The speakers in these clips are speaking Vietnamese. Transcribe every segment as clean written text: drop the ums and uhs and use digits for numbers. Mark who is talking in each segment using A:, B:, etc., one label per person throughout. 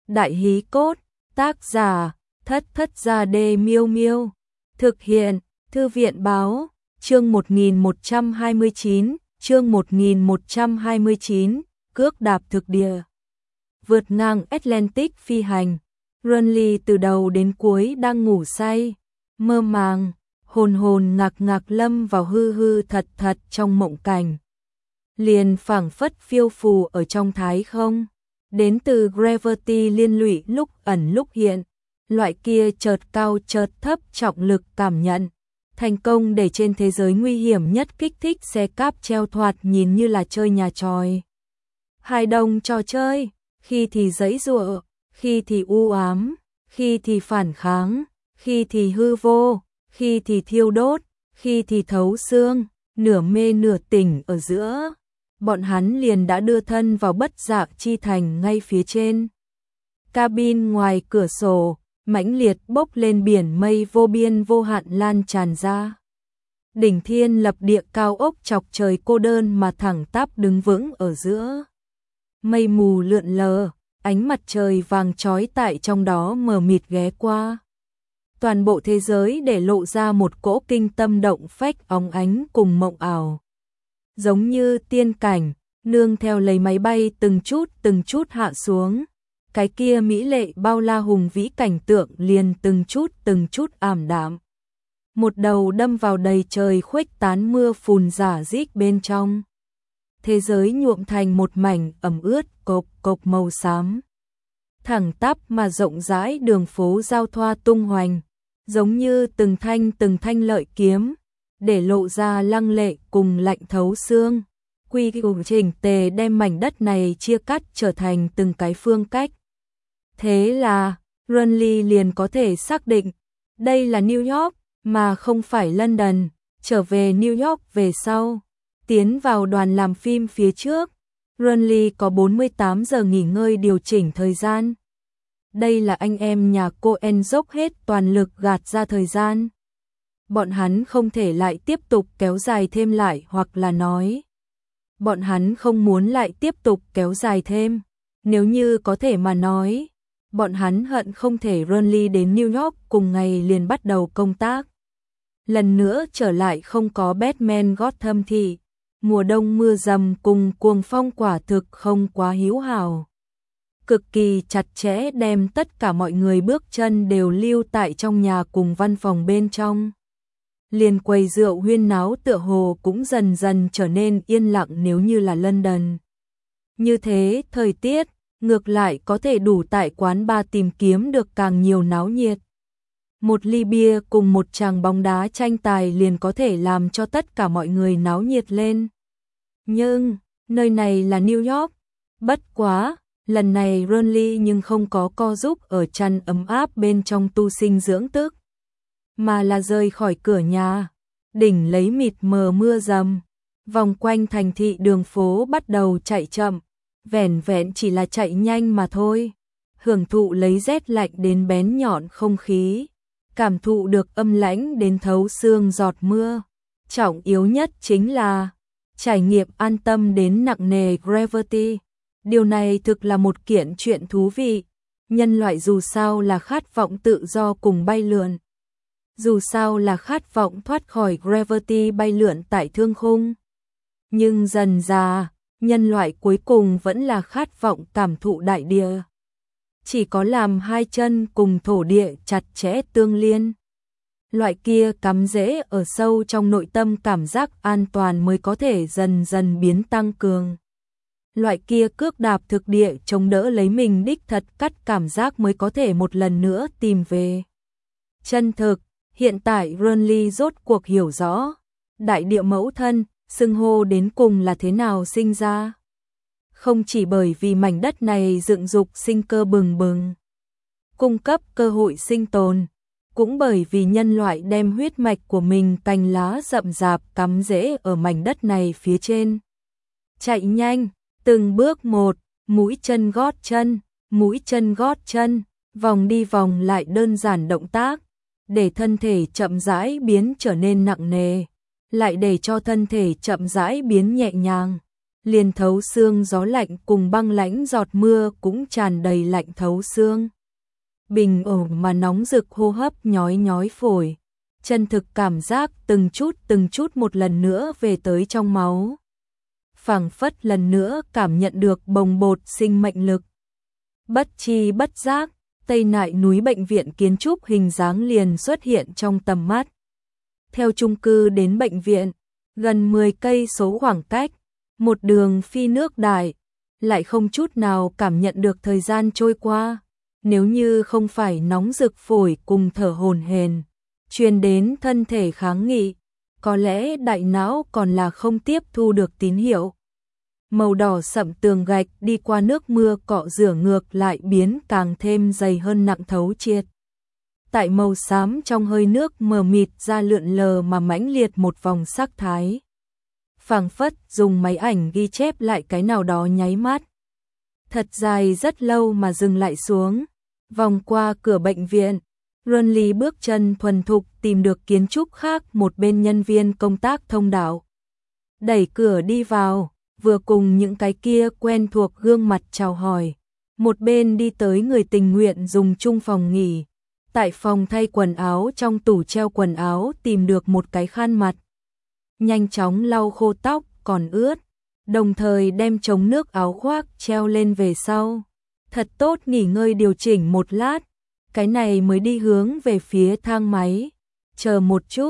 A: Đại hí cốt, tác giả, Thất Thất Gia Đê Miêu Miêu. Thực hiện, Thư viện báo, chương 1129, cước đạp thực địa. Vượt ngang Atlantic phi hành, Renly từ đầu đến cuối đang ngủ say, mơ màng, hồn hồn ngạc ngạc lâm vào hư hư thật thật trong mộng cảnh. Liền phảng phất phiêu phù ở trong thái không, đến từ gravity liên lụy lúc ẩn lúc hiện, loại kia chợt cao chợt thấp trọng lực cảm nhận, thành công để trên thế giới nguy hiểm nhất kích thích xe cáp treo thoạt nhìn như là chơi nhà tròi. Hài đồng trò chơi, khi thì giãy giụa, khi thì u ám, khi thì phản kháng, khi thì hư vô, khi thì thiêu đốt, khi thì thấu xương, nửa mê nửa tỉnh ở giữa. Bọn hắn liền đã đưa thân vào bất dạ chi thành ngay phía trên. Cabin ngoài cửa sổ, mãnh liệt bốc lên biển mây vô biên vô hạn lan tràn ra. Đỉnh thiên lập địa cao ốc chọc trời cô đơn mà thẳng tắp đứng vững ở giữa. Mây mù lượn lờ, ánh mặt trời vàng chói tại trong đó mờ mịt ghé qua. Toàn bộ thế giới để lộ ra một cỗ kinh tâm động phách óng ánh cùng mộng ảo. Giống như tiên cảnh, nương theo lấy máy bay từng chút hạ xuống. Cái kia mỹ lệ bao la hùng vĩ cảnh tượng liền từng chút ảm đạm. Một đầu đâm vào đầy trời khuếch tán mưa phùn rả rích bên trong. Thế giới nhuộm thành một mảnh ẩm ướt cộc cộc màu xám. Thẳng tắp mà rộng rãi đường phố giao thoa tung hoành, giống như từng thanh lợi kiếm, để lộ ra lăng lệ cùng lạnh thấu xương. Quy củ chỉnh tề đem mảnh đất này chia cắt trở thành từng cái phương cách. Thế là, Renly liền có thể xác định, đây là New York, mà không phải London. Trở về New York về sau, tiến vào đoàn làm phim phía trước, Renly có 48 giờ nghỉ ngơi điều chỉnh thời gian. Đây là anh em nhà Coen dốc hết toàn lực gạt ra thời gian. Bọn hắn không thể lại tiếp tục kéo dài thêm lại, hoặc là nói bọn hắn không muốn lại tiếp tục kéo dài thêm. Nếu như có thể mà nói, bọn hắn hận không thể Renly đến New York cùng ngày liền bắt đầu công tác. Lần nữa trở lại không có Batman Gotham thị, mùa đông mưa rầm cùng cuồng phong quả thực không quá hữu hảo. Cực kỳ chặt chẽ đem tất cả mọi người bước chân đều lưu tại trong nhà cùng văn phòng bên trong. Liền quầy rượu huyên náo tựa hồ cũng dần dần trở nên yên lặng nếu như là London. Như thế, thời tiết, ngược lại có thể đủ tại quán bar tìm kiếm được càng nhiều náo nhiệt. Một ly bia cùng một tràng bóng đá tranh tài liền có thể làm cho tất cả mọi người náo nhiệt lên. Nhưng, nơi này là New York. Bất quá, lần này Renly nhưng không có co giúp ở chăn ấm áp bên trong tu sinh dưỡng tức, mà là rời khỏi cửa nhà, đỉnh lấy mịt mờ mưa rầm, vòng quanh thành thị đường phố bắt đầu chạy chậm, vẻn vẹn chỉ là chạy nhanh mà thôi, hưởng thụ lấy rét lạnh đến bén nhọn không khí, cảm thụ được âm lãnh đến thấu xương giọt mưa, trọng yếu nhất chính là trải nghiệm an tâm đến nặng nề gravity. Điều này thực là một kiện chuyện thú vị, nhân loại dù sao là khát vọng tự do cùng bay lượn. Dù sao là khát vọng thoát khỏi gravity bay lượn tại thương khung. Nhưng dần dà, nhân loại cuối cùng vẫn là khát vọng cảm thụ đại địa. Chỉ có làm hai chân cùng thổ địa chặt chẽ tương liên. Loại kia cắm rễ ở sâu trong nội tâm cảm giác an toàn mới có thể dần dần biến tăng cường. Loại kia cước đạp thực địa chống đỡ lấy mình đích thật cắt cảm giác mới có thể một lần nữa tìm về chân thực. Hiện tại Renly rốt cuộc hiểu rõ, đại địa mẫu thân, xưng hô đến cùng là thế nào sinh ra. Không chỉ bởi vì mảnh đất này dựng dục sinh cơ bừng bừng, cung cấp cơ hội sinh tồn, cũng bởi vì nhân loại đem huyết mạch của mình cành lá rậm rạp cắm rễ ở mảnh đất này phía trên. Chạy nhanh, từng bước một, mũi chân gót chân, vòng đi vòng lại đơn giản động tác, để thân thể chậm rãi biến trở nên nặng nề, lại để cho thân thể chậm rãi biến nhẹ nhàng, liền thấu xương gió lạnh cùng băng lãnh giọt mưa cũng tràn đầy lạnh thấu xương. Bình ổn mà nóng rực hô hấp nhói nhói phổi, chân thực cảm giác từng chút một lần nữa về tới trong máu. Phảng phất lần nữa cảm nhận được bồng bột sinh mệnh lực. Bất chi bất giác, Tây Nại núi bệnh viện kiến trúc hình dáng liền xuất hiện trong tầm mắt. Theo chung cư đến bệnh viện, gần 10 cây số khoảng cách, một đường phi nước đại, lại không chút nào cảm nhận được thời gian trôi qua. Nếu như không phải nóng rực phổi cùng thở hổn hển, truyền đến thân thể kháng nghị, có lẽ đại não còn là không tiếp thu được tín hiệu. Màu đỏ sậm tường gạch đi qua nước mưa cọ rửa ngược lại biến càng thêm dày hơn nặng thấu triệt. Tại màu xám trong hơi nước mờ mịt ra lượn lờ mà mãnh liệt một vòng sắc thái. Phảng phất dùng máy ảnh ghi chép lại cái nào đó nháy mắt. Thật dài rất lâu mà dừng lại xuống, vòng qua cửa bệnh viện, Runly bước chân thuần thục tìm được kiến trúc khác một bên nhân viên công tác thông đạo. Đẩy cửa đi vào, vừa cùng những cái kia quen thuộc gương mặt chào hỏi, một bên đi tới người tình nguyện dùng chung phòng nghỉ. Tại phòng thay quần áo trong tủ treo quần áo tìm được một cái khăn mặt. Nhanh chóng lau khô tóc còn ướt, đồng thời đem chống nước áo khoác treo lên về sau. Thật tốt nghỉ ngơi điều chỉnh một lát, cái này mới đi hướng về phía thang máy. Chờ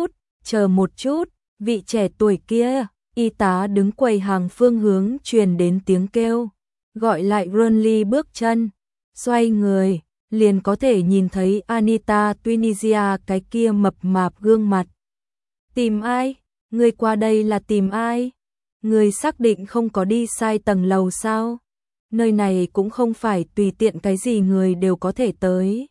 A: một chút, vị trẻ tuổi kia, y tá đứng quầy hàng phương hướng truyền đến tiếng kêu, gọi lại Runly bước chân, xoay người, liền có thể nhìn thấy Anita Tunisia cái kia mập mạp gương mặt. Tìm ai? Người qua đây là tìm ai? Người xác định không có đi sai tầng lầu sao? Nơi này cũng không phải tùy tiện cái gì người đều có thể tới.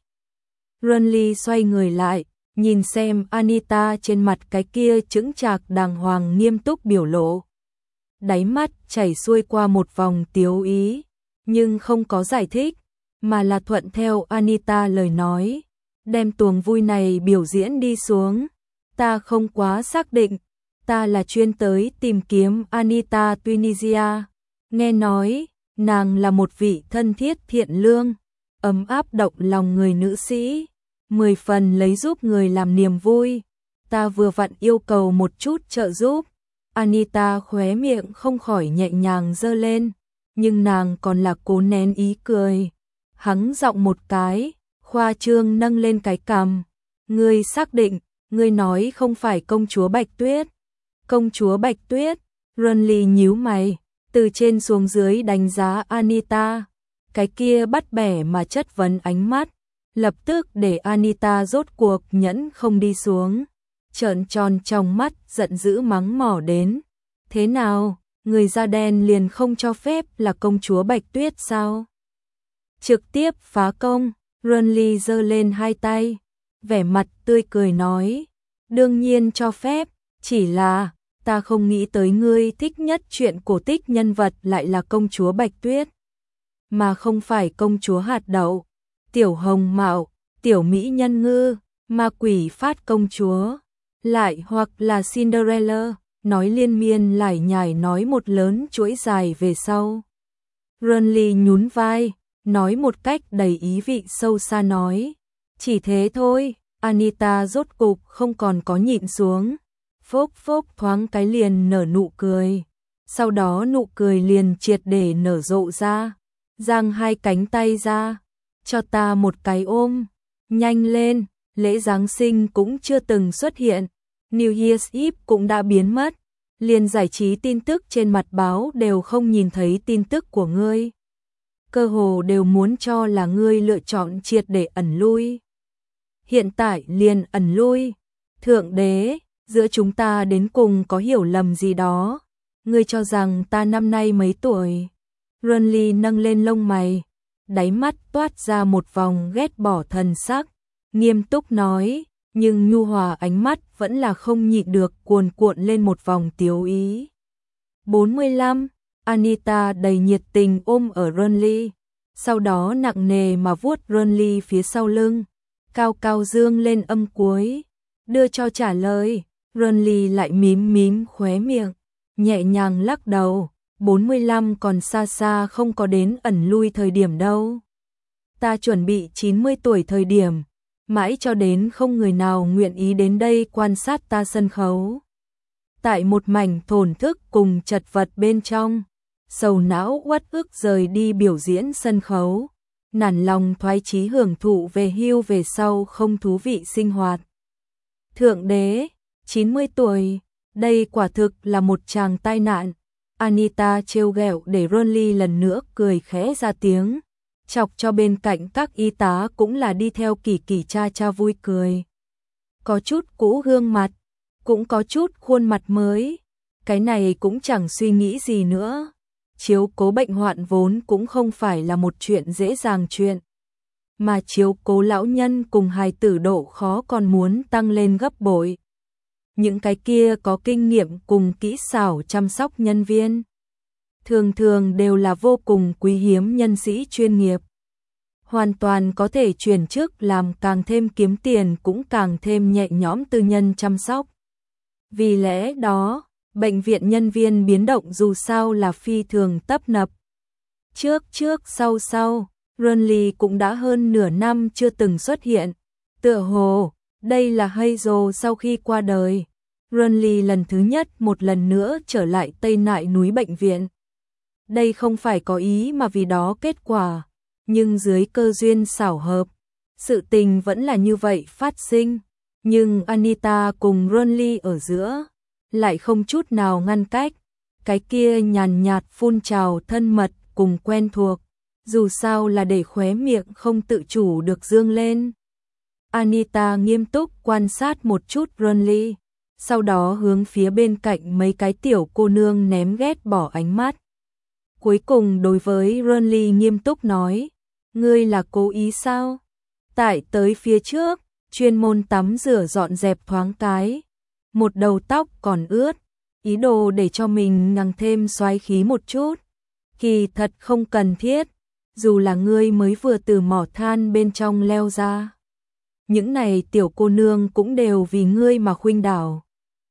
A: Runly xoay người lại, nhìn xem Anita trên mặt cái kia chững chạc đàng hoàng nghiêm túc biểu lộ. Đáy mắt chảy xuôi qua một vòng tiếu ý, nhưng không có giải thích, mà là thuận theo Anita lời nói. Đem tuồng vui này biểu diễn đi xuống. Ta không quá xác định, ta là chuyên tới tìm kiếm Anita Tunisia. Nghe nói, nàng là một vị thân thiết thiện lương, ấm áp động lòng người nữ sĩ, 10 phần lấy giúp người làm niềm vui. Ta vừa vặn yêu cầu một chút trợ giúp. Anita khóe miệng không khỏi nhẹ nhàng giơ lên, nhưng nàng còn là cố nén ý cười. Hắng giọng một cái, khoa trương nâng lên cái cằm. Ngươi xác định, ngươi nói không phải công chúa Bạch Tuyết. Công chúa Bạch Tuyết, Runly nhíu mày, từ trên xuống dưới đánh giá Anita. Cái kia bắt bẻ mà chất vấn ánh mắt, lập tức để Anita rốt cuộc nhẫn không đi xuống. Trợn tròn trong mắt giận dữ mắng mỏ đến. Thế nào, người da đen liền không cho phép là công chúa Bạch Tuyết sao? Trực tiếp phá công, Runly giơ lên hai tay, vẻ mặt tươi cười nói. Đương nhiên cho phép, chỉ là ta không nghĩ tới ngươi thích nhất chuyện cổ tích nhân vật lại là công chúa Bạch Tuyết, mà không phải công chúa hạt đậu, tiểu hồng mạo, tiểu mỹ nhân ngư, ma quỷ phát công chúa, lại hoặc là Cinderella. Nói liên miên lải nhải nói một lớn chuỗi dài về sau. Runly nhún vai, nói một cách đầy ý vị sâu xa nói. Chỉ thế thôi. Anita rốt cục không còn có nhịn xuống. Phốc phốc thoáng cái liền nở nụ cười. Sau đó nụ cười liền triệt để nở rộ ra. Giang hai cánh tay ra. Cho ta một cái ôm. Nhanh lên, lễ Giáng sinh cũng chưa từng xuất hiện. New Year's Eve cũng đã biến mất. Liền giải trí tin tức trên mặt báo đều không nhìn thấy tin tức của ngươi. Cơ hồ đều muốn cho là ngươi lựa chọn triệt để ẩn lui. Hiện tại liền ẩn lui. Thượng đế, giữa chúng ta đến cùng có hiểu lầm gì đó. Ngươi cho rằng ta năm nay mấy tuổi? Runly nâng lên lông mày, đáy mắt toát ra một vòng ghét bỏ thần sắc, nghiêm túc nói, nhưng nhu hòa ánh mắt vẫn là không nhịn được cuồn cuộn lên một vòng tiếu ý. 45, Anita đầy nhiệt tình ôm ở Runly, sau đó nặng nề mà vuốt Runly phía sau lưng, cao cao dương lên âm cuối, đưa cho trả lời. Runly lại mím mím khóe miệng, nhẹ nhàng lắc đầu, 45 còn xa xa không có đến ẩn lui thời điểm đâu. Ta chuẩn bị 90 tuổi thời điểm, mãi cho đến không người nào nguyện ý đến đây quan sát ta sân khấu. Tại một mảnh thổn thức cùng chật vật bên trong, sầu não uất ức rời đi biểu diễn sân khấu, nản lòng thoái chí hưởng thụ về hưu về sau không thú vị sinh hoạt. Thượng đế, 90 tuổi, đây quả thực là một tràng tai nạn. Anita trêu ghẹo để Ronly lần nữa cười khẽ ra tiếng, chọc cho bên cạnh các y tá cũng là đi theo kỳ kỳ cha cha vui cười. Có chút cũ gương mặt, cũng có chút khuôn mặt mới, cái này cũng chẳng suy nghĩ gì nữa. Chiếu cố bệnh hoạn vốn cũng không phải là một chuyện dễ dàng chuyện, mà chiếu cố lão nhân cùng hài tử độ khó còn muốn tăng lên gấp bội. Những cái kia có kinh nghiệm cùng kỹ xảo chăm sóc nhân viên, thường thường đều là vô cùng quý hiếm nhân sĩ chuyên nghiệp. Hoàn toàn có thể chuyển chức làm càng thêm kiếm tiền cũng càng thêm nhẹ nhõm tư nhân chăm sóc. Vì lẽ đó, bệnh viện nhân viên biến động dù sao là phi thường tấp nập. Trước sau, Ronly cũng đã hơn nửa năm chưa từng xuất hiện. Tựa hồ, đây là Hazel sau khi qua đời. Ronly lần thứ nhất một lần nữa trở lại Tây Nại núi bệnh viện. Đây không phải có ý mà vì đó kết quả, nhưng dưới cơ duyên xảo hợp, sự tình vẫn là như vậy phát sinh. Nhưng Anita cùng Ronly ở giữa lại không chút nào ngăn cách, cái kia nhàn nhạt phun trào thân mật cùng quen thuộc, dù sao là để khóe miệng không tự chủ được dương lên. Anita nghiêm túc quan sát một chút Ronly, sau đó hướng phía bên cạnh mấy cái tiểu cô nương ném ghét bỏ ánh mắt. Cuối cùng đối với Ronly nghiêm túc nói, ngươi là cố ý sao? Tại tới phía trước, chuyên môn tắm rửa dọn dẹp thoáng cái, một đầu tóc còn ướt, ý đồ để cho mình ngằng thêm xoáy khí một chút. Kỳ thật không cần thiết, dù là ngươi mới vừa từ mỏ than bên trong leo ra. Những này tiểu cô nương cũng đều vì ngươi mà khuynh đảo.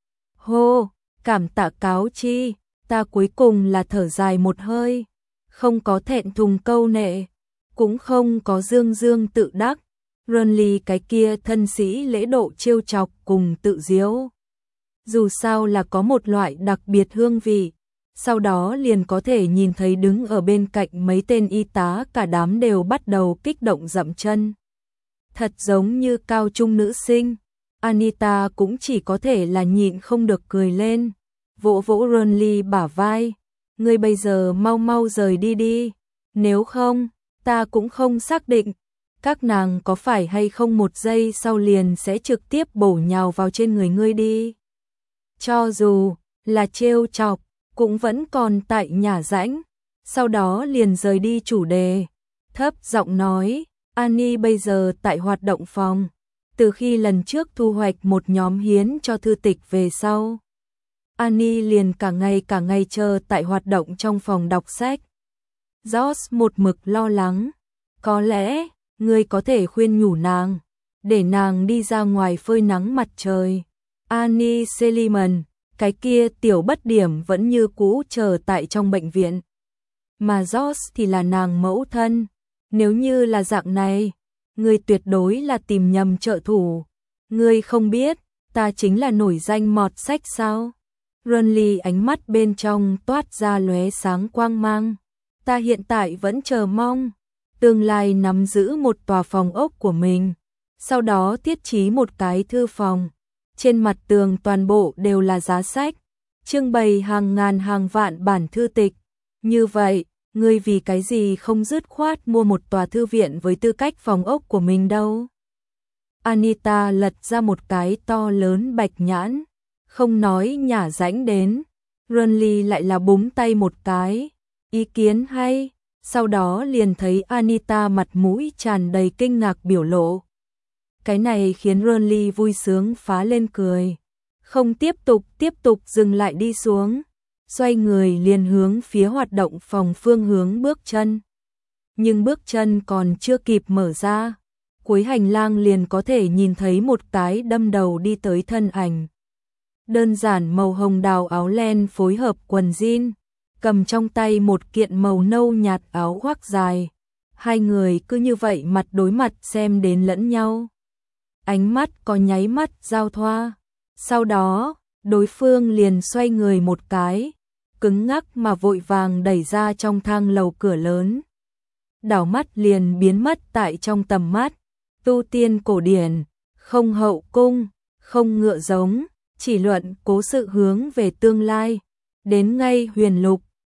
A: Hô, cảm tạ cáo chi, ta cuối cùng là thở dài một hơi, không có thẹn thùng câu nệ, cũng không có dương dương tự đắc. Ronly cái kia thân sĩ lễ độ trêu chọc cùng tự giễu, dù sao là có một loại đặc biệt hương vị. Sau đó liền có thể nhìn thấy đứng ở bên cạnh mấy tên y tá cả đám đều bắt đầu kích động dậm chân. Thật giống như cao trung nữ sinh. Anita cũng chỉ có thể là nhịn không được cười lên, vỗ vỗ Ronly bả vai, ngươi bây giờ mau mau rời đi đi, nếu không, ta cũng không xác định các nàng có phải hay không một giây sau liền sẽ trực tiếp bổ nhào vào trên người ngươi đi. Cho dù là trêu chọc, cũng vẫn còn tại nhả rãnh, sau đó liền rời đi chủ đề, thấp giọng nói, Annie bây giờ tại hoạt động phòng, từ khi lần trước thu hoạch một nhóm hiến cho thư tịch về sau. Annie liền cả ngày chờ tại hoạt động trong phòng đọc sách. George một mực lo lắng, có lẽ ngươi có thể khuyên nhủ nàng, để nàng đi ra ngoài phơi nắng mặt trời. Annie Seliman, cái kia tiểu bất điểm vẫn như cũ chờ tại trong bệnh viện. Mà George thì là nàng mẫu thân, nếu như là dạng này, ngươi tuyệt đối là tìm nhầm trợ thủ. Ngươi không biết, ta chính là nổi danh mọt sách sao? Ronly ánh mắt bên trong toát ra lóe sáng quang mang. Ta hiện tại vẫn chờ mong tương lai nắm giữ một tòa phòng ốc của mình, sau đó thiết trí một cái thư phòng. Trên mặt tường toàn bộ đều là giá sách, trưng bày hàng ngàn hàng vạn bản thư tịch. Như vậy, ngươi vì cái gì không dứt khoát mua một tòa thư viện với tư cách phòng ốc của mình đâu? Anita lật ra một cái to lớn bạch nhãn, không nói nhả rãnh đến. Ronly lại là búng tay một cái, ý kiến hay, sau đó liền thấy Anita mặt mũi tràn đầy kinh ngạc biểu lộ. Cái này khiến Ronly vui sướng phá lên cười, không tiếp tục dừng lại đi xuống, xoay người liền hướng phía hoạt động phòng phương hướng bước chân. Nhưng bước chân còn chưa kịp mở ra, cuối hành lang liền có thể nhìn thấy một cái đâm đầu đi tới thân ảnh. Đơn giản màu hồng đào áo len phối hợp quần jean, cầm trong tay một kiện màu nâu nhạt áo khoác dài. Hai người cứ như vậy mặt đối mặt xem đến lẫn nhau. Ánh mắt có nháy mắt giao thoa. Sau đó, đối phương liền xoay người một cái, cứng ngắc mà vội vàng đẩy ra trong thang lầu cửa lớn. Đảo mắt liền biến mất tại trong tầm mắt. Tu tiên cổ điển, không hậu cung, không ngựa giống, chỉ luận cố sự hướng về tương lai. Đến ngay huyền lục,